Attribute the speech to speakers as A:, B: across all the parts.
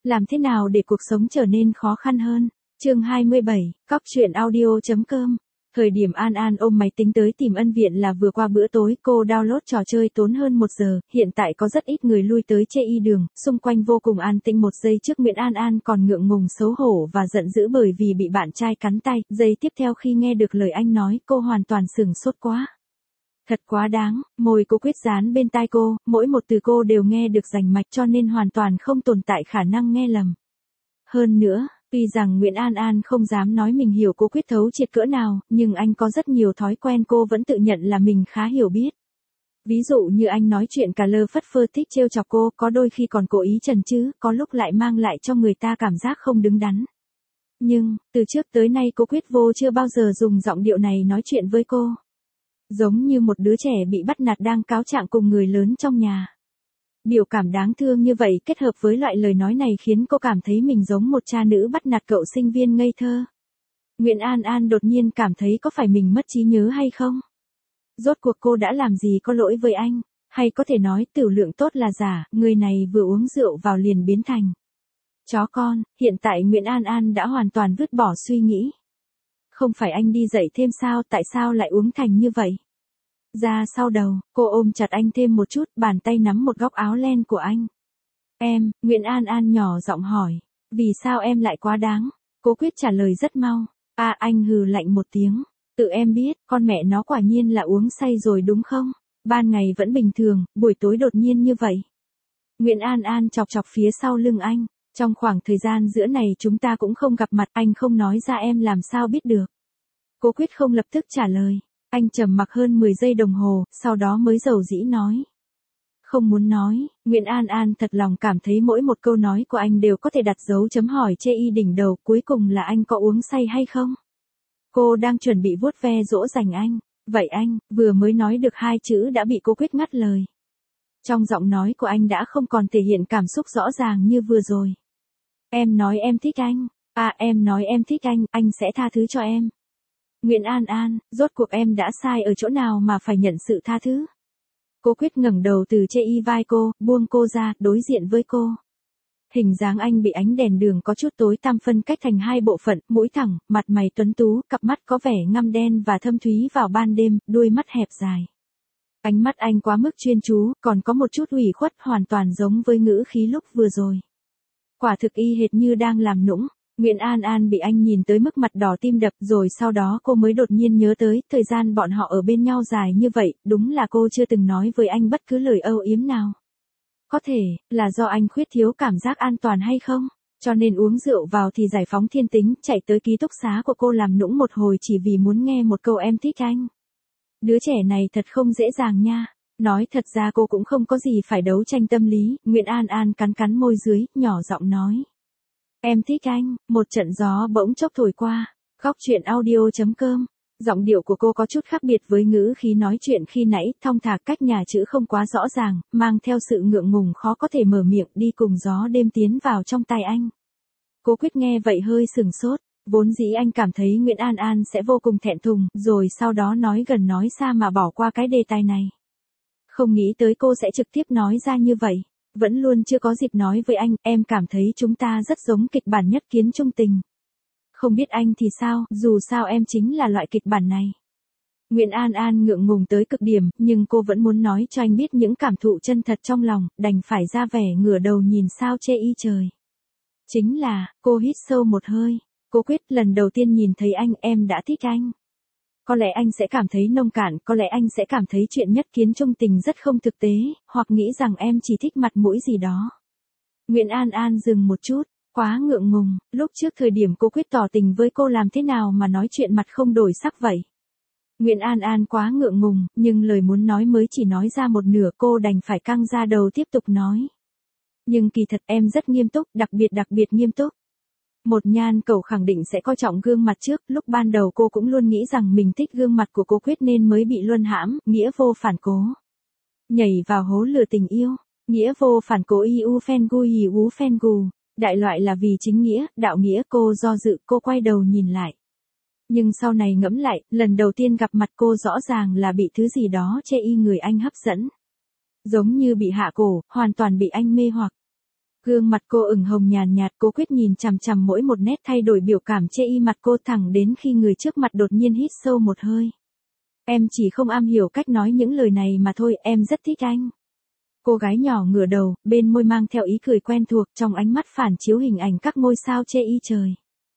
A: Làm thế nào để cuộc sống trở nên khó khăn hơn? Chương 27, Cóc truyện audio.com. Thời điểm An An ôm máy tính tới tìm Ân Viện là vừa qua bữa tối, cô download trò chơi tốn hơn 1 giờ, hiện tại có rất ít người lui tới chê y đường, xung quanh vô cùng an tĩnh. 1 giây trước Nguyễn An An còn ngượng ngùng xấu hổ và giận dữ bởi vì bị bạn trai cắn tay, giây tiếp theo khi nghe được lời anh nói, cô hoàn toàn sửng sốt quá. Thật quá đáng, môi cô Quyết dán bên tai cô, mỗi một từ cô đều nghe được rành mạch cho nên hoàn toàn không tồn tại khả năng nghe lầm. Hơn nữa, tuy rằng Nguyễn An An không dám nói mình hiểu cô Quyết thấu triệt cỡ nào, nhưng anh có rất nhiều thói quen cô vẫn tự nhận là mình khá hiểu biết. Ví dụ như anh nói chuyện cả lơ phất phơ thích trêu chọc cô, có đôi khi còn cố ý chần chừ, có lúc lại mang lại cho người ta cảm giác không đứng đắn. Nhưng, từ trước tới nay cô Quyết vô chưa bao giờ dùng giọng điệu này nói chuyện với cô. Giống như một đứa trẻ bị bắt nạt đang cáo trạng cùng người lớn trong nhà. Biểu cảm đáng thương như vậy kết hợp với loại lời nói này khiến cô cảm thấy mình giống một cha nữ bắt nạt cậu sinh viên ngây thơ. Nguyễn An An đột nhiên cảm thấy có phải mình mất trí nhớ hay không? Rốt cuộc cô đã làm gì có lỗi với anh? Hay có thể nói tiểu lượng tốt là giả, người này vừa uống rượu vào liền biến thành chó con. Hiện tại Nguyễn An An đã hoàn toàn vứt bỏ suy nghĩ. Không phải anh đi dạy thêm sao, tại sao lại uống thành như vậy? Ra sau đầu, cô ôm chặt anh thêm một chút, bàn tay nắm một góc áo len của anh. Em, Nguyễn An An nhỏ giọng hỏi, vì sao em lại quá đáng? Cô Quyết trả lời rất mau. Anh hừ lạnh một tiếng. Tự em biết, con mẹ nó quả nhiên là uống say rồi đúng không? Ban ngày vẫn bình thường, buổi tối đột nhiên như vậy. Nguyễn An An chọc chọc phía sau lưng anh. Trong khoảng thời gian giữa này chúng ta cũng không gặp mặt, anh không nói ra em làm sao biết được. Cô Quyết không lập tức trả lời. Anh trầm mặc hơn 10 giây đồng hồ, sau đó mới dầu dĩ nói. Không muốn nói. Nguyễn An An thật lòng cảm thấy mỗi một câu nói của anh đều có thể đặt dấu chấm hỏi chê y đỉnh đầu, cuối cùng là anh có uống say hay không? Cô đang chuẩn bị vuốt ve dỗ dành anh. Vậy anh, vừa mới nói được 2 chữ đã bị cô Quyết ngắt lời. Trong giọng nói của anh đã không còn thể hiện cảm xúc rõ ràng như vừa rồi. Em nói em thích anh. Em nói em thích anh sẽ tha thứ cho em. Nguyễn An An, rốt cuộc em đã sai ở chỗ nào mà phải nhận sự tha thứ? Cô Quyết ngẩng đầu từ chê y vai cô, buông cô ra, đối diện với cô. Hình dáng anh bị ánh đèn đường có chút tối tăm phân cách thành 2 bộ phận, mũi thẳng, mặt mày tuấn tú, cặp mắt có vẻ ngăm đen và thâm thúy vào ban đêm, đuôi mắt hẹp dài. Ánh mắt anh quá mức chuyên chú, còn có một chút ủy khuất, hoàn toàn giống với ngữ khí lúc vừa rồi. Quả thực y hệt như đang làm nũng. Nguyễn An An bị anh nhìn tới mức mặt đỏ tim đập, rồi sau đó cô mới đột nhiên nhớ tới, thời gian bọn họ ở bên nhau dài như vậy, đúng là cô chưa từng nói với anh bất cứ lời âu yếm nào. Có thể, là do anh khuyết thiếu cảm giác an toàn hay không? Cho nên uống rượu vào thì giải phóng thiên tính, chạy tới ký túc xá của cô làm nũng một hồi chỉ vì muốn nghe một câu em thích anh. Đứa trẻ này thật không dễ dàng nha. Nói thật ra cô cũng không có gì phải đấu tranh tâm lý. Nguyễn An An cắn cắn môi dưới, nhỏ giọng nói. Em thích anh. Một trận gió bỗng chốc thổi qua. Cóc truyện audio.com. Giọng điệu của cô có chút khác biệt với ngữ khí nói chuyện khi nãy, thong thả, cách nhà chữ không quá rõ ràng, mang theo sự ngượng ngùng khó có thể mở miệng, đi cùng gió đêm tiến vào trong tay anh. Cô Quyết nghe vậy hơi sừng sốt, vốn dĩ anh cảm thấy Nguyễn An An sẽ vô cùng thẹn thùng, rồi sau đó nói gần nói xa mà bỏ qua cái đề tài này. Không nghĩ tới cô sẽ trực tiếp nói ra như vậy. Vẫn luôn chưa có dịp nói với anh, em cảm thấy chúng ta rất giống kịch bản nhất kiến chung tình. Không biết anh thì sao, dù sao em chính là loại kịch bản này. Nguyễn An An ngượng ngùng tới cực điểm, nhưng cô vẫn muốn nói cho anh biết những cảm thụ chân thật trong lòng, đành phải ra vẻ ngửa đầu nhìn sao chê y trời. Chính là, cô hít sâu một hơi. Cô Quyết, lần đầu tiên nhìn thấy anh, em đã thích anh. Có lẽ anh sẽ cảm thấy nông cạn, có lẽ anh sẽ cảm thấy chuyện nhất kiến chung tình rất không thực tế, hoặc nghĩ rằng em chỉ thích mặt mũi gì đó. Nguyễn An An dừng một chút, quá ngượng ngùng, lúc trước thời điểm cô Quyết tỏ tình với cô làm thế nào mà nói chuyện mặt không đổi sắc vậy. Nguyễn An An quá ngượng ngùng, nhưng lời muốn nói mới chỉ nói ra một nửa, cô đành phải căng ra đầu tiếp tục nói. Nhưng kỳ thật em rất nghiêm túc, đặc biệt nghiêm túc. Một nhan cẩu khẳng định sẽ coi trọng gương mặt trước, lúc ban đầu cô cũng luôn nghĩ rằng mình thích gương mặt của cô Quyết nên mới bị luân hãm, nghĩa vô phản cố. Nhảy vào hố lửa tình yêu, nghĩa vô phản cố iu phen gu hú phen gù, đại loại là vì chính nghĩa, đạo nghĩa. Cô do dự, cô quay đầu nhìn lại. Nhưng sau này ngẫm lại, lần đầu tiên gặp mặt cô rõ ràng là bị thứ gì đó chê y người anh hấp dẫn. Giống như bị hạ cổ, hoàn toàn bị anh mê hoặc. Gương mặt cô ửng hồng nhàn nhạt, Cố Quyết nhìn chằm chằm mỗi một nét thay đổi biểu cảm chê y mặt cô thẳng đến khi người trước mặt đột nhiên hít sâu một hơi. Em chỉ không am hiểu cách nói những lời này mà thôi, em rất thích anh. Cô gái nhỏ ngửa đầu, bên môi mang theo ý cười quen thuộc, trong ánh mắt phản chiếu hình ảnh các ngôi sao chê y trời.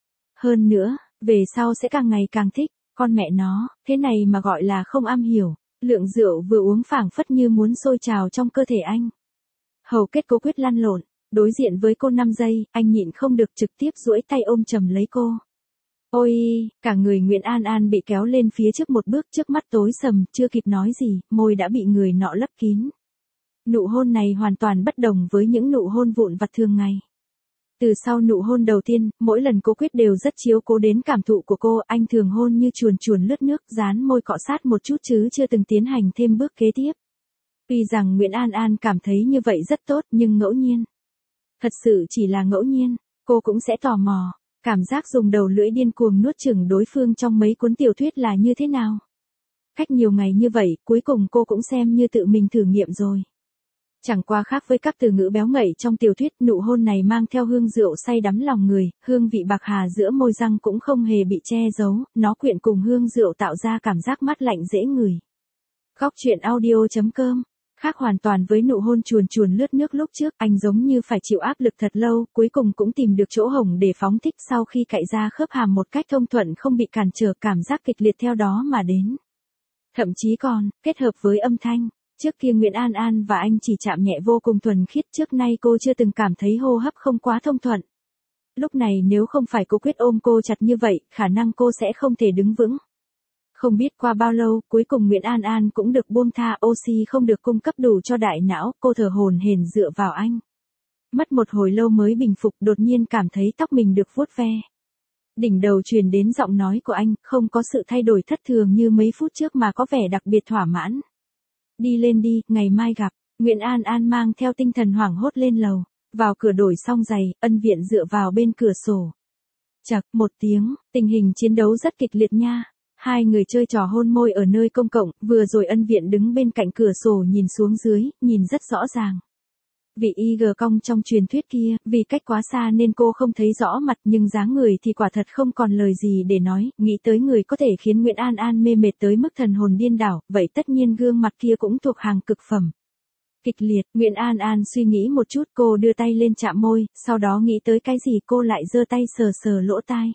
A: Hơn nữa, về sau sẽ càng ngày càng thích, con mẹ nó, thế này mà gọi là không am hiểu. Lượng rượu vừa uống phảng phất như muốn sôi trào trong cơ thể anh. Hầu kết Cố Quyết lăn lộn, đối diện với cô 5 giây, anh nhịn không được trực tiếp duỗi tay ôm chầm lấy cô. Ôi, cả người Nguyễn An An bị kéo lên phía trước một bước, trước mắt tối sầm, chưa kịp nói gì, môi đã bị người nọ lấp kín. Nụ hôn này hoàn toàn bất đồng với những nụ hôn vụn vặt thường ngày. Từ sau nụ hôn đầu tiên, mỗi lần Cố Quyết đều rất chiếu cố đến cảm thụ của cô, anh thường hôn như chuồn chuồn lướt nước, dán môi cọ sát một chút chứ chưa từng tiến hành thêm bước kế tiếp. Tuy rằng Nguyễn An An cảm thấy như vậy rất tốt nhưng ngẫu nhiên. Thật sự chỉ là ngẫu nhiên, cô cũng sẽ tò mò, cảm giác dùng đầu lưỡi điên cuồng nuốt chửng đối phương trong mấy cuốn tiểu thuyết là như thế nào. Cách nhiều ngày như vậy, cuối cùng cô cũng xem như tự mình thử nghiệm rồi. Chẳng qua khác với các từ ngữ béo ngậy trong tiểu thuyết, nụ hôn này mang theo hương rượu say đắm lòng người, hương vị bạc hà giữa môi răng cũng không hề bị che giấu, nó quyện cùng hương rượu tạo ra cảm giác mát lạnh dễ ngửi. Góc truyện audio.com. Khác hoàn toàn với nụ hôn chuồn chuồn lướt nước lúc trước, anh giống như phải chịu áp lực thật lâu, cuối cùng cũng tìm được chỗ hổng để phóng thích, sau khi cạy ra khớp hàm một cách thông thuận không bị cản trở, cảm giác kịch liệt theo đó mà đến. Thậm chí còn, kết hợp với âm thanh. Trước kia Nguyễn An An và anh chỉ chạm nhẹ vô cùng thuần khiết, trước nay cô chưa từng cảm thấy hô hấp không quá thông thuận. Lúc này nếu không phải Cố Quyết ôm cô chặt như vậy, khả năng cô sẽ không thể đứng vững. Không biết qua bao lâu, cuối cùng Nguyễn An An cũng được buông tha, oxy không được cung cấp đủ cho đại não, cô thở hổn hển dựa vào anh. Mất một hồi lâu mới bình phục, đột nhiên cảm thấy tóc mình được vuốt ve. Đỉnh đầu truyền đến giọng nói của anh, không có sự thay đổi thất thường như mấy phút trước mà có vẻ đặc biệt thỏa mãn. Đi lên đi, ngày mai gặp. Nguyễn An An mang theo tinh thần hoảng hốt lên lầu. Vào cửa đổi xong giày, Ân Viện dựa vào bên cửa sổ. Chậc, một tiếng, tình hình chiến đấu rất kịch liệt nha. Hai người chơi trò hôn môi ở nơi công cộng, vừa rồi Ân Viện đứng bên cạnh cửa sổ nhìn xuống dưới, nhìn rất rõ ràng. Vị IG cong trong truyền thuyết kia, vì cách quá xa nên cô không thấy rõ mặt, nhưng dáng người thì quả thật không còn lời gì để nói, nghĩ tới người có thể khiến Nguyễn An An mê mệt tới mức thần hồn điên đảo, vậy tất nhiên gương mặt kia cũng thuộc hàng cực phẩm. Kịch liệt, Nguyễn An An suy nghĩ một chút, cô đưa tay lên chạm môi, sau đó nghĩ tới cái gì cô lại giơ tay sờ sờ lỗ tai.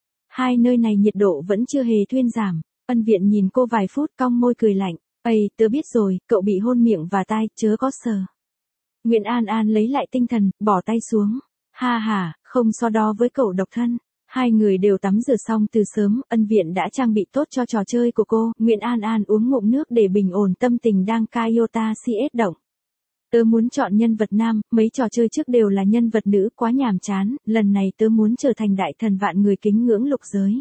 A: Hai nơi này nhiệt độ vẫn chưa hề thuyên giảm. Ân Viện nhìn cô vài phút, cong môi cười lạnh. Ây, tớ biết rồi, cậu bị hôn miệng và tai, chớ có sờ. Nguyễn An An lấy lại tinh thần, bỏ tay xuống. Ha ha, không so đo với cậu độc thân. Hai người đều tắm rửa xong từ sớm, Ân Viện đã trang bị tốt cho trò chơi của cô. Nguyễn An An uống ngụm nước để bình ổn tâm tình đang Kayota CS động. Tớ muốn chọn nhân vật nam, mấy trò chơi trước đều là nhân vật nữ, quá nhàm chán, lần này tớ muốn trở thành đại thần vạn người kính ngưỡng lục giới.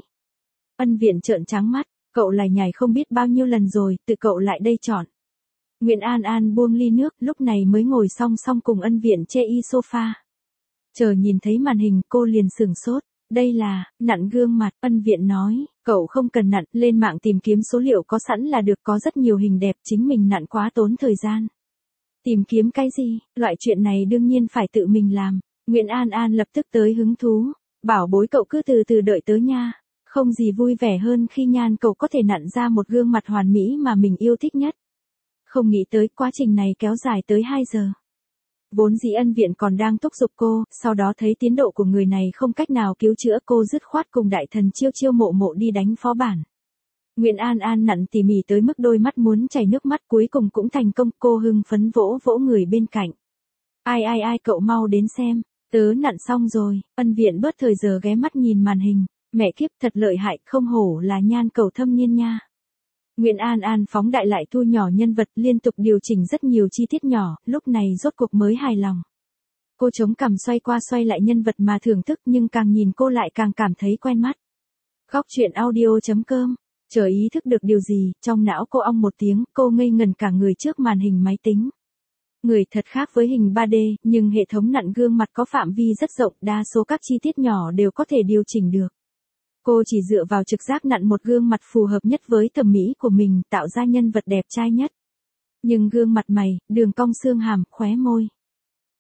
A: Ân Viện trợn trắng mắt, cậu lại nhảy không biết bao nhiêu lần rồi, tự cậu lại đây chọn. Nguyễn An An buông ly nước, lúc này mới ngồi song song cùng Ân Viện chê y sofa. Chờ nhìn thấy màn hình, cô liền sửng sốt. Đây là, nặn gương mặt, Ân Viện nói, cậu không cần nặn, lên mạng tìm kiếm số liệu có sẵn là được, có rất nhiều hình đẹp, chính mình nặn quá tốn thời gian. Tìm kiếm cái gì, loại chuyện này đương nhiên phải tự mình làm. Nguyễn An An lập tức tới hứng thú, bảo bối cậu cứ từ từ đợi tớ nha. Không gì vui vẻ hơn khi nhan cậu có thể nặn ra một gương mặt hoàn mỹ mà mình yêu thích nhất. Không nghĩ tới quá trình này kéo dài tới 2 giờ. Vốn dĩ Ân Viện còn đang thúc giục cô, sau đó thấy tiến độ của người này không cách nào cứu chữa, cô dứt khoát cùng đại thần Chiêu Chiêu Mộ Mộ đi đánh phó bản. Nguyễn An An nặn tỉ mỉ tới mức đôi mắt muốn chảy nước mắt, cuối cùng cũng thành công, cô hưng phấn vỗ vỗ người bên cạnh. Ai cậu mau đến xem, tớ nặn xong rồi. Ân Viện bớt thời giờ ghé mắt nhìn màn hình, mẹ kiếp thật lợi hại, không hổ là nhan cầu thâm niên nha. Nguyễn An An phóng đại lại thu nhỏ nhân vật, liên tục điều chỉnh rất nhiều chi tiết nhỏ, lúc này rốt cuộc mới hài lòng. Cô chống cằm xoay qua xoay lại nhân vật mà thưởng thức, nhưng càng nhìn cô lại càng cảm thấy quen mắt. Góc truyện audio.com. Chờ ý thức được điều gì, trong não cô ong một tiếng, cô ngây ngẩn cả người trước màn hình máy tính. Người thật khác với hình 3D, nhưng hệ thống nặn gương mặt có phạm vi rất rộng, đa số các chi tiết nhỏ đều có thể điều chỉnh được. Cô chỉ dựa vào trực giác nặn một gương mặt phù hợp nhất với thẩm mỹ của mình, tạo ra nhân vật đẹp trai nhất. Nhưng gương mặt mày, đường cong xương hàm, khóe môi,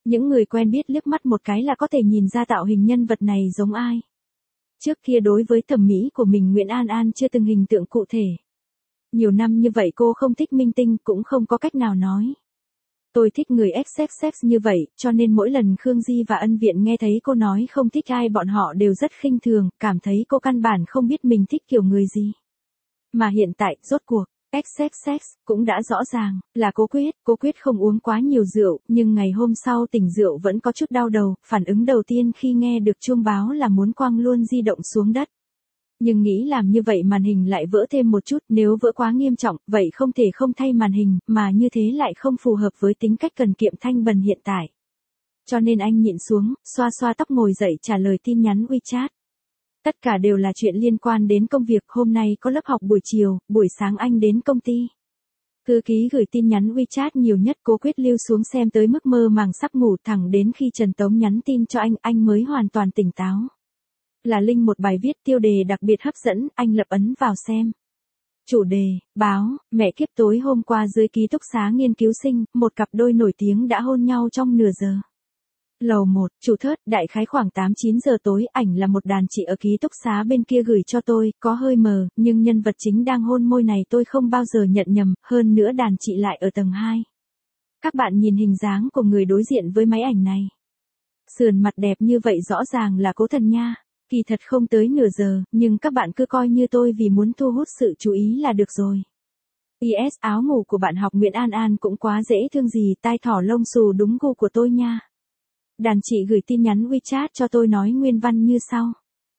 A: Những người quen biết liếc mắt một cái là có thể nhìn ra tạo hình nhân vật này giống ai. Trước kia đối với thẩm mỹ của mình Nguyễn An An chưa từng hình tượng cụ thể. Nhiều năm như vậy cô không thích minh tinh cũng không có cách nào nói. Tôi thích người XXX như vậy, cho nên mỗi lần Khương Di và Ân Viện nghe thấy cô nói không thích ai bọn họ đều rất khinh thường, cảm thấy cô căn bản không biết mình thích kiểu người gì. Mà hiện tại, rốt cuộc, XXX cũng đã rõ ràng, là Cố Quyết không uống quá nhiều rượu, nhưng ngày hôm sau tỉnh rượu vẫn có chút đau đầu, phản ứng đầu tiên khi nghe được chuông báo là muốn quăng luôn di động xuống đất. Nhưng nghĩ làm như vậy màn hình lại vỡ thêm một chút, nếu vỡ quá nghiêm trọng, vậy không thể không thay màn hình, mà như thế lại không phù hợp với tính cách cần kiệm thanh bần hiện tại. Cho nên anh nhịn xuống, xoa xoa tóc ngồi dậy trả lời tin nhắn WeChat. Tất cả đều là chuyện liên quan đến công việc, hôm nay có lớp học buổi chiều, buổi sáng anh đến công ty. Thư ký gửi tin nhắn WeChat nhiều nhất Cố Quyết lưu xuống xem tới mức mơ màng sắp ngủ, thẳng đến khi Trần Tống nhắn tin cho anh mới hoàn toàn tỉnh táo. Là link một bài viết tiêu đề đặc biệt hấp dẫn, anh lập ấn vào xem. Chủ đề, báo, mẹ kiếp tối hôm qua dưới ký túc xá nghiên cứu sinh, một cặp đôi nổi tiếng đã hôn nhau trong nửa giờ. Lầu 1, chủ thớt, đại khái khoảng 8-9 giờ tối, ảnh là một đàn chị ở ký túc xá bên kia gửi cho tôi, có hơi mờ, nhưng nhân vật chính đang hôn môi này tôi không bao giờ nhận nhầm, hơn nữa đàn chị lại ở tầng 2. Các bạn nhìn hình dáng của người đối diện với máy ảnh này. Sườn mặt đẹp như vậy rõ ràng là Cố Thần nha. Kỳ thật không tới nửa giờ, nhưng các bạn cứ coi như tôi vì muốn thu hút sự chú ý là được rồi. PS áo ngủ của bạn học Nguyễn An An cũng quá dễ thương gì, tai thỏ lông xù đúng gu của tôi nha. Đàn chị gửi tin nhắn WeChat cho tôi nói nguyên văn như sau.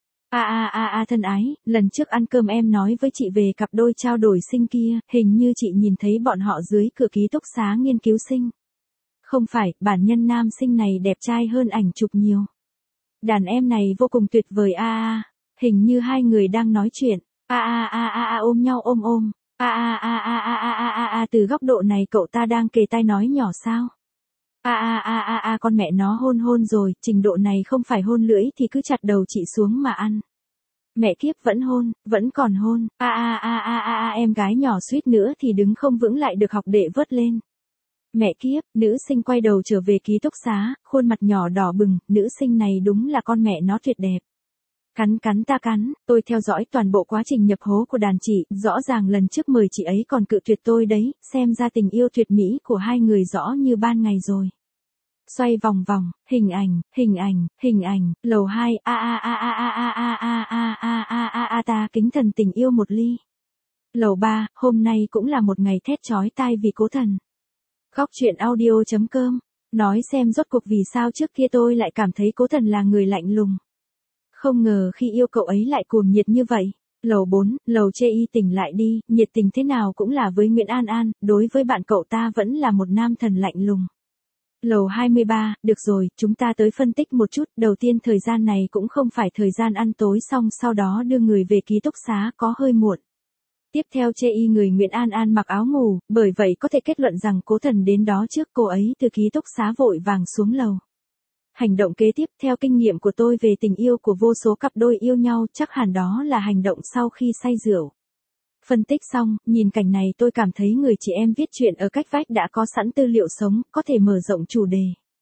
A: Thân ái, lần trước ăn cơm em nói với chị về cặp đôi trao đổi sinh kia, hình như chị nhìn thấy bọn họ dưới cửa ký túc xá nghiên cứu sinh. Không phải, bản nhân nam sinh này đẹp trai hơn ảnh chụp nhiều. Đàn em này vô cùng tuyệt vời hình như hai người đang nói chuyện. Ôm nhau ôm. Từ góc độ này cậu ta đang kề tai nói nhỏ sao? Con mẹ nó hôn rồi, trình độ này không phải hôn lưỡi thì cứ chặt đầu chị xuống mà ăn. Mẹ kiếp vẫn hôn, vẫn còn hôn. Em gái nhỏ suýt nữa thì đứng không vững lại được học đệ vớt lên. Mẹ kiếp, nữ sinh quay đầu trở về ký túc xá, khuôn mặt nhỏ đỏ bừng, nữ sinh này đúng là con mẹ nó tuyệt đẹp. Cắn, tôi theo dõi toàn bộ quá trình nhập hố của đàn chị, rõ ràng lần trước mời chị ấy còn cự tuyệt tôi đấy, xem ra tình yêu tuyệt mỹ của hai người rõ như ban ngày rồi. Xoay vòng vòng, hình ảnh, lầu 2, ta kính thần tình yêu một ly. Lầu 3, hôm nay cũng là một ngày thét chói tai vì Cố Thần. Góc truyện audio.com, nói xem rốt cuộc vì sao trước kia tôi lại cảm thấy Cố Thần là người lạnh lùng. Không ngờ khi yêu cậu ấy lại cuồng nhiệt như vậy. Lầu 4, lầu chê y tỉnh lại đi, nhiệt tình thế nào cũng là với Nguyễn An An, đối với bạn cậu ta vẫn là một nam thần lạnh lùng. Lầu 23, được rồi, chúng ta tới phân tích một chút, đầu tiên thời gian này cũng không phải thời gian ăn tối xong sau đó đưa người về ký túc xá có hơi muộn. Tiếp theo chê y người Nguyễn An An mặc áo ngủ, bởi vậy có thể kết luận rằng Cố Thần đến đó trước cô ấy từ ký túc xá vội vàng xuống lầu. Hành động kế tiếp theo kinh nghiệm của tôi về tình yêu của vô số cặp đôi yêu nhau chắc hẳn đó là hành động sau khi say rượu. Phân tích xong, nhìn cảnh này tôi cảm thấy người chị em viết chuyện ở cách vách đã có sẵn tư liệu sống, có thể mở rộng chủ đề.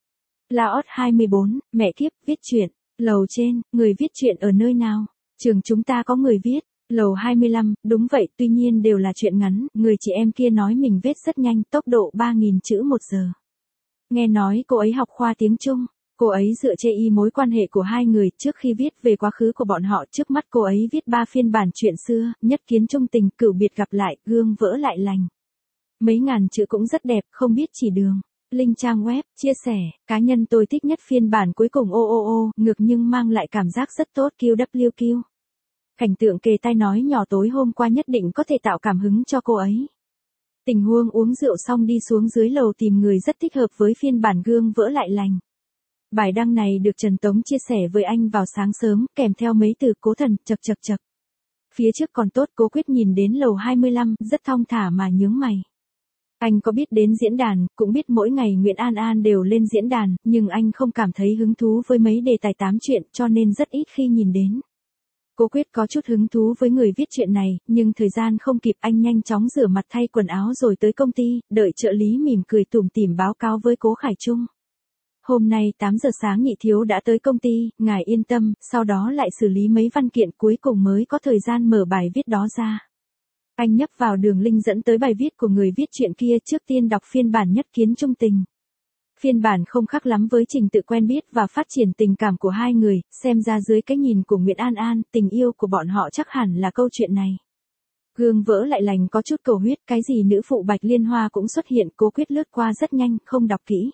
A: Laos 24, mẹ kiếp, viết chuyện. Lầu trên, người viết chuyện ở nơi nào? Trường chúng ta có người viết. Lầu 25, đúng vậy, tuy nhiên đều là chuyện ngắn, người chị em kia nói mình viết rất nhanh, tốc độ 3.000 chữ một giờ. Nghe nói cô ấy học khoa tiếng Trung. Cô ấy dựa chê y mối quan hệ của hai người trước khi viết về quá khứ của bọn họ, trước mắt cô ấy viết 3 phiên bản chuyện xưa, nhất kiến trung tình, cửu biệt gặp lại, gương vỡ lại lành. Mấy ngàn chữ cũng rất đẹp, không biết chỉ đường. Link trang web, chia sẻ, cá nhân tôi thích nhất phiên bản cuối cùng ngược nhưng mang lại cảm giác rất tốt QWQ. Cảnh tượng kề tai nói nhỏ tối hôm qua nhất định có thể tạo cảm hứng cho cô ấy. Tình huống uống rượu xong đi xuống dưới lầu tìm người rất thích hợp với phiên bản gương vỡ lại lành. Bài đăng này được Trần Tống chia sẻ với anh vào sáng sớm, kèm theo mấy từ Cố Thần, chật. Phía trước còn tốt, Cố Quyết nhìn đến lầu 25, rất thong thả mà nhướng mày. Anh có biết đến diễn đàn, cũng biết mỗi ngày Nguyễn An An đều lên diễn đàn, nhưng anh không cảm thấy hứng thú với mấy đề tài tám chuyện, cho nên rất ít khi nhìn đến. Cố Quyết có chút hứng thú với người viết chuyện này, nhưng thời gian không kịp, anh nhanh chóng rửa mặt thay quần áo rồi tới công ty, đợi trợ lý mỉm cười tủm tỉm báo cáo với Cố Khải Trung. Hôm nay 8 giờ sáng nhị thiếu đã tới công ty, ngài yên tâm, sau đó lại xử lý mấy văn kiện cuối cùng mới có thời gian mở bài viết đó ra. Anh nhấp vào đường link dẫn tới bài viết của người viết chuyện kia, trước tiên đọc phiên bản nhất kiến trung tình. Phiên bản không khác lắm với trình tự quen biết và phát triển tình cảm của hai người, xem ra dưới cái nhìn của Nguyễn An An, tình yêu của bọn họ chắc hẳn là câu chuyện này. Gương vỡ lại lành có chút cầu huyết, cái gì nữ phụ Bạch Liên Hoa cũng xuất hiện, Cố Quyết lướt qua rất nhanh, không đọc kỹ.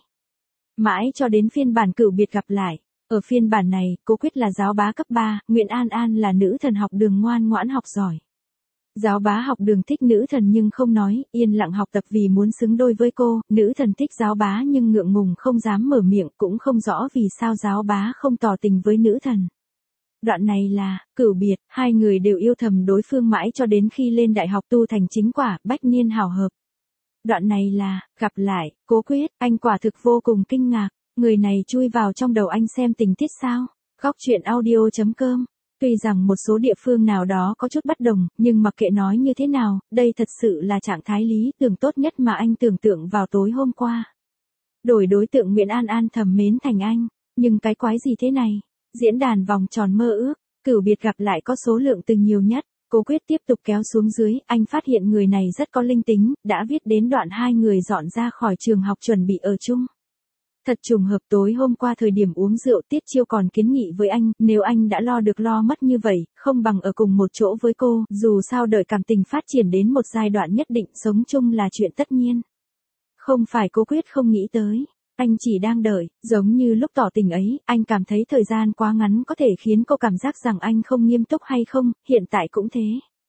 A: Mãi cho đến phiên bản cửu biệt gặp lại. Ở phiên bản này, Cố Quyết là giáo bá cấp 3, Nguyễn An An là nữ thần học đường ngoan ngoãn học giỏi. Giáo bá học đường thích nữ thần nhưng không nói, yên lặng học tập vì muốn xứng đôi với cô, nữ thần thích giáo bá nhưng ngượng ngùng không dám mở miệng, cũng không rõ vì sao giáo bá không tỏ tình với nữ thần. Đoạn này là, cửu biệt, hai người đều yêu thầm đối phương mãi cho đến khi lên đại học tu thành chính quả, bách niên hảo hợp. Đoạn này là, gặp lại, Cố Quyết, anh quả thực vô cùng kinh ngạc, người này chui vào trong đầu anh xem tình tiết sao. Góc truyện audio.com. Tuy rằng một số địa phương nào đó có chút bất đồng, nhưng mặc kệ nói như thế nào, đây thật sự là trạng thái lý tưởng tốt nhất mà anh tưởng tượng vào tối hôm qua. Đổi đối tượng Nguyễn An An thầm mến thành anh, nhưng cái quái gì thế này? Diễn đàn vòng tròn mơ ước, cửu biệt gặp lại có số lượng từ nhiều nhất. Cố Quyết tiếp tục kéo xuống dưới, anh phát hiện người này rất có linh tính, đã viết đến đoạn hai người dọn ra khỏi trường học chuẩn bị ở chung. Thật trùng hợp, tối hôm qua thời điểm uống rượu Tiết Chiêu còn kiến nghị với anh, nếu anh đã lo được lo mất như vậy, không bằng ở cùng một chỗ với cô, dù sao đợi cảm tình phát triển đến một giai đoạn nhất định, sống chung là chuyện tất nhiên. Không phải Cố Quyết không nghĩ tới, anh chỉ đang đợi, giống như lúc tỏ tình ấy, anh cảm thấy thời gian quá ngắn có thể khiến cô cảm giác rằng anh không nghiêm túc hay không, hiện tại cũng thế.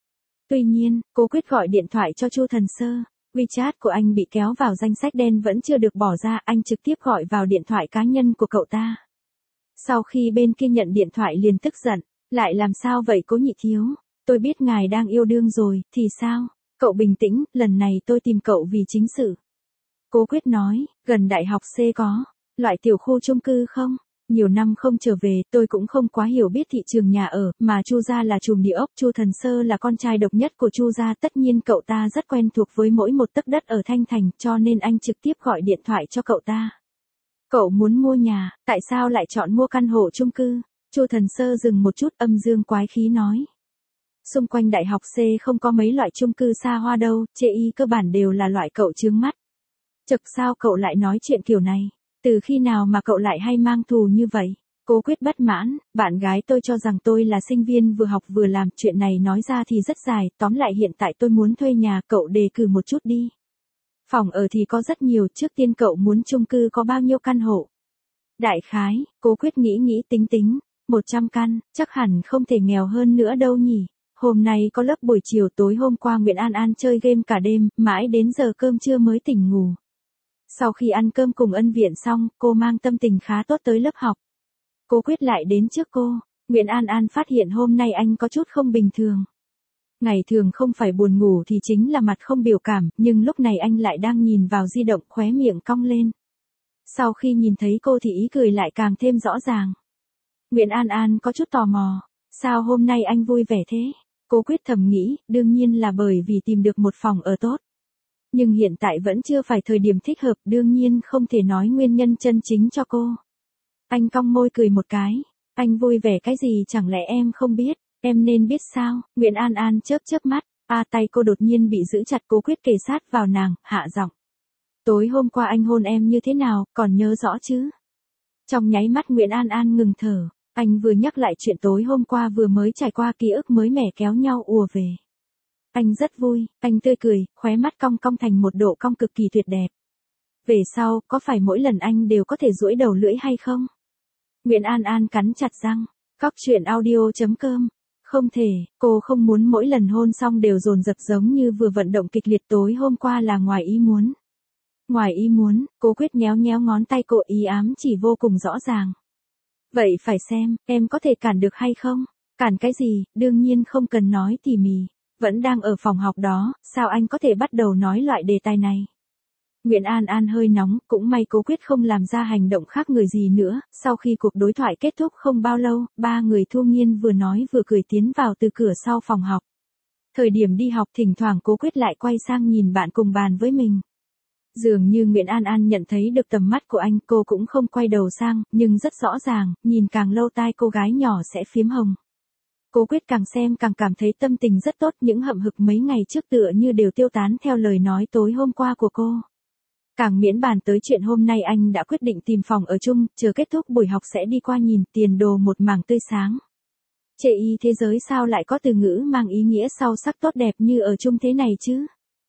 A: Tuy nhiên, Cố Quyết gọi điện thoại cho Chu Thần Sơ. WeChat của anh bị kéo vào danh sách đen vẫn chưa được bỏ ra, anh trực tiếp gọi vào điện thoại cá nhân của cậu ta. Sau khi bên kia nhận điện thoại liền tức giận, lại làm sao vậy Cố nhị thiếu, tôi biết ngài đang yêu đương rồi, thì sao? Cậu bình tĩnh, lần này tôi tìm cậu vì chính sự. Cố Quyết nói, gần đại học C có loại tiểu khu chung cư không? Nhiều năm không trở về, tôi cũng không quá hiểu biết thị trường nhà ở, mà Chu gia là trùm địa ốc, Chu Thần Sơ là con trai độc nhất của Chu gia, tất nhiên cậu ta rất quen thuộc với mỗi một tấc đất ở Thanh Thành, cho nên anh trực tiếp gọi điện thoại cho cậu ta. Cậu muốn mua nhà, tại sao lại chọn mua căn hộ chung cư? Chu Thần Sơ dừng một chút, âm dương quái khí nói. Xung quanh đại học C không có mấy loại chung cư xa hoa đâu, chê y cơ bản đều là loại cậu chướng mắt. Chực, sao cậu lại nói chuyện kiểu này? Từ khi nào mà cậu lại hay mang thù như vậy? Cố Quyết bất mãn, bạn gái tôi cho rằng tôi là sinh viên vừa học vừa làm, chuyện này nói ra thì rất dài, tóm lại hiện tại tôi muốn thuê nhà, cậu đề cử một chút đi. Phòng ở thì có rất nhiều, trước tiên cậu muốn chung cư có bao nhiêu căn hộ? Đại khái, Cố Quyết nghĩ tính, 100 căn, chắc hẳn không thể nghèo hơn nữa đâu nhỉ. Hôm nay có lớp buổi chiều, tối hôm qua Nguyễn An An chơi game cả đêm, mãi đến giờ cơm trưa mới tỉnh ngủ. Sau khi ăn cơm cùng Ân Viện xong, cô mang tâm tình khá tốt tới lớp học. Cố Quyết lại đến trước cô. Nguyễn An An phát hiện hôm nay anh có chút không bình thường. Ngày thường không phải buồn ngủ thì chính là mặt không biểu cảm, nhưng lúc này anh lại đang nhìn vào di động, khóe miệng cong lên. Sau khi nhìn thấy cô thì ý cười lại càng thêm rõ ràng. Nguyễn An An có chút tò mò. Sao hôm nay anh vui vẻ thế? Cố Quyết thầm nghĩ, đương nhiên là bởi vì tìm được một phòng ở tốt. Nhưng hiện tại vẫn chưa phải thời điểm thích hợp, đương nhiên không thể nói nguyên nhân chân chính cho cô. Anh cong môi cười một cái. Anh vui vẻ cái gì, chẳng lẽ em không biết? Em nên biết sao? Nguyễn An An chớp mắt. Tay cô đột nhiên bị giữ chặt, Cố Quyết kề sát vào nàng, hạ giọng. Tối hôm qua anh hôn em như thế nào, còn nhớ rõ chứ? Trong nháy mắt Nguyễn An An ngừng thở. Anh vừa nhắc lại chuyện tối hôm qua vừa mới trải qua, ký ức mới mẻ kéo nhau ùa về. Anh rất vui, anh tươi cười, khóe mắt cong cong thành một độ cong cực kỳ tuyệt đẹp. Về sau, có phải mỗi lần anh đều có thể duỗi đầu lưỡi hay không? Nguyễn An An cắn chặt răng. Góc truyện audio.com. Không thể, cô không muốn mỗi lần hôn xong đều dồn dập giống như vừa vận động kịch liệt, tối hôm qua là ngoài ý muốn. Ngoài ý muốn, Cố Quyết nhéo ngón tay cô, ý ám chỉ vô cùng rõ ràng. Vậy phải xem, em có thể cản được hay không? Cản cái gì, đương nhiên không cần nói tỉ mỉ. Vẫn đang ở phòng học đó, sao anh có thể bắt đầu nói loại đề tài này? Nguyễn An An hơi nóng, cũng may Cố Quyết không làm ra hành động khác người gì nữa. Sau khi cuộc đối thoại kết thúc không bao lâu, ba người Thu Nghiên vừa nói vừa cười tiến vào từ cửa sau phòng học. Thời điểm đi học thỉnh thoảng Cố Quyết lại quay sang nhìn bạn cùng bàn với mình. Dường như Nguyễn An An nhận thấy được tầm mắt của anh, cô cũng không quay đầu sang, nhưng rất rõ ràng, nhìn càng lâu tai cô gái nhỏ sẽ phiếm hồng. Cố Quyết càng xem càng cảm thấy tâm tình rất tốt, những hậm hực mấy ngày trước tựa như đều tiêu tán theo lời nói tối hôm qua của cô. Càng miễn bàn tới chuyện hôm nay anh đã quyết định tìm phòng ở chung, chờ kết thúc buổi học sẽ đi qua nhìn, tiền đồ một mảng tươi sáng. Chê y thế giới sao lại có từ ngữ mang ý nghĩa sâu sắc tốt đẹp như ở chung thế này chứ?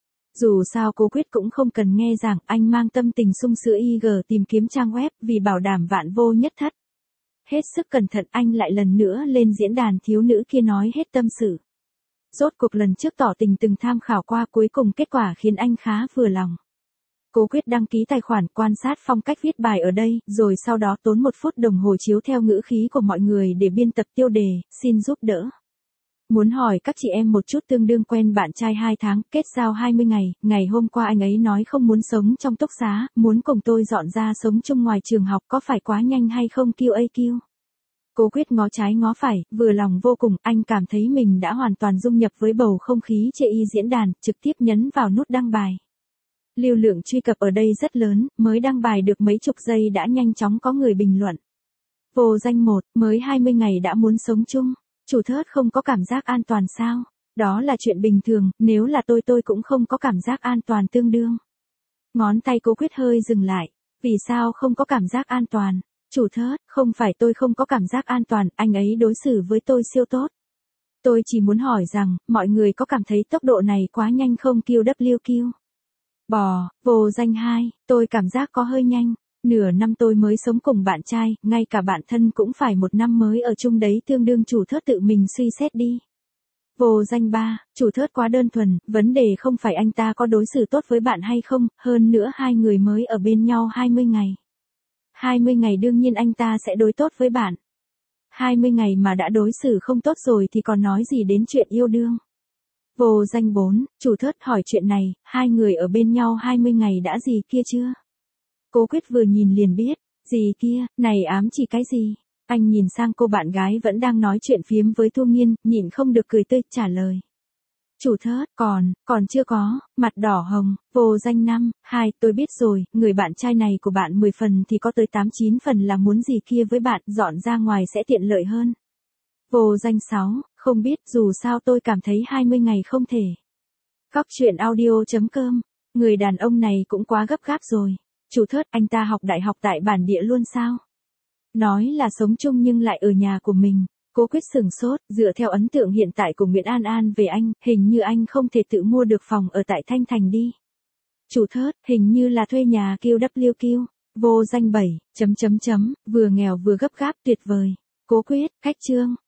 A: Dù sao Cố Quyết cũng không cần nghe giảng, anh mang tâm tình sung sữa IG tìm kiếm trang web vì bảo đảm vạn vô nhất thất. Hết sức cẩn thận anh lại lần nữa lên diễn đàn thiếu nữ kia nói hết tâm sự. Rốt cuộc lần trước tỏ tình từng tham khảo qua, cuối cùng kết quả khiến anh khá vừa lòng. Cố Quyết đăng ký tài khoản, quan sát phong cách viết bài ở đây, rồi sau đó tốn 1 phút đồng hồ chiếu theo ngữ khí của mọi người để biên tập tiêu đề, xin giúp đỡ. Muốn hỏi các chị em một chút, tương đương quen bạn trai 2 tháng, kết giao 20 ngày, ngày hôm qua anh ấy nói không muốn sống trong túc xá, muốn cùng tôi dọn ra sống chung ngoài trường học, có phải quá nhanh hay không QAQ? Cố Quyết ngó trái ngó phải, vừa lòng vô cùng, anh cảm thấy mình đã hoàn toàn dung nhập với bầu không khí chê y diễn đàn, trực tiếp nhấn vào nút đăng bài. Lưu lượng truy cập ở đây rất lớn, mới đăng bài được mấy chục giây đã nhanh chóng có người bình luận. Vô danh 1, mới 20 ngày đã muốn sống chung. Chủ Thớt không có cảm giác an toàn sao? Đó là chuyện bình thường, nếu là tôi cũng không có cảm giác an toàn tương đương. Ngón tay Cố Quyết hơi dừng lại. Vì sao không có cảm giác an toàn? Chủ Thớt, không phải tôi không có cảm giác an toàn, anh ấy đối xử với tôi siêu tốt. Tôi chỉ muốn hỏi rằng, mọi người có cảm thấy tốc độ này quá nhanh không QWQ? Bò, vô danh 2, tôi cảm giác có hơi nhanh. Nửa năm tôi mới sống cùng bạn trai, ngay cả bạn thân cũng phải 1 năm mới ở chung đấy, tương đương Chủ Thớt tự mình suy xét đi. Vô danh 3, Chủ Thớt quá đơn thuần, vấn đề không phải anh ta có đối xử tốt với bạn hay không, hơn nữa hai người mới ở bên nhau 20 ngày. 20 ngày đương nhiên anh ta sẽ đối tốt với bạn. 20 ngày mà đã đối xử không tốt rồi thì còn nói gì đến chuyện yêu đương. Vô danh 4, Chủ Thớt hỏi chuyện này, hai người ở bên nhau 20 ngày đã gì kia chưa? Cố Quyết vừa nhìn liền biết, gì kia, này ám chỉ cái gì? Anh nhìn sang cô bạn gái vẫn đang nói chuyện phiếm với Thu Nghiên, nhịn không được cười tươi, trả lời. Chủ Thớt, còn chưa có, mặt đỏ hồng, vô danh 5, 2, tôi biết rồi, người bạn trai này của bạn 10 phần thì có tới 8-9 phần là muốn gì kia với bạn, dọn ra ngoài sẽ tiện lợi hơn. Vô danh 6, không biết, dù sao tôi cảm thấy 20 ngày không thể. Góc truyện audio.com, người đàn ông này cũng quá gấp gáp rồi. Chủ Thớt, anh ta học đại học tại bản địa luôn sao? Nói là sống chung nhưng lại ở nhà của mình. Cố Quyết sửng sốt, dựa theo ấn tượng hiện tại của Nguyễn An An về anh, hình như anh không thể tự mua được phòng ở tại Thanh Thành đi. Chủ Thớt, hình như là thuê nhà QWQ. Vô danh 7, vừa nghèo vừa gấp gáp, tuyệt vời. Cố Quyết, khách trương.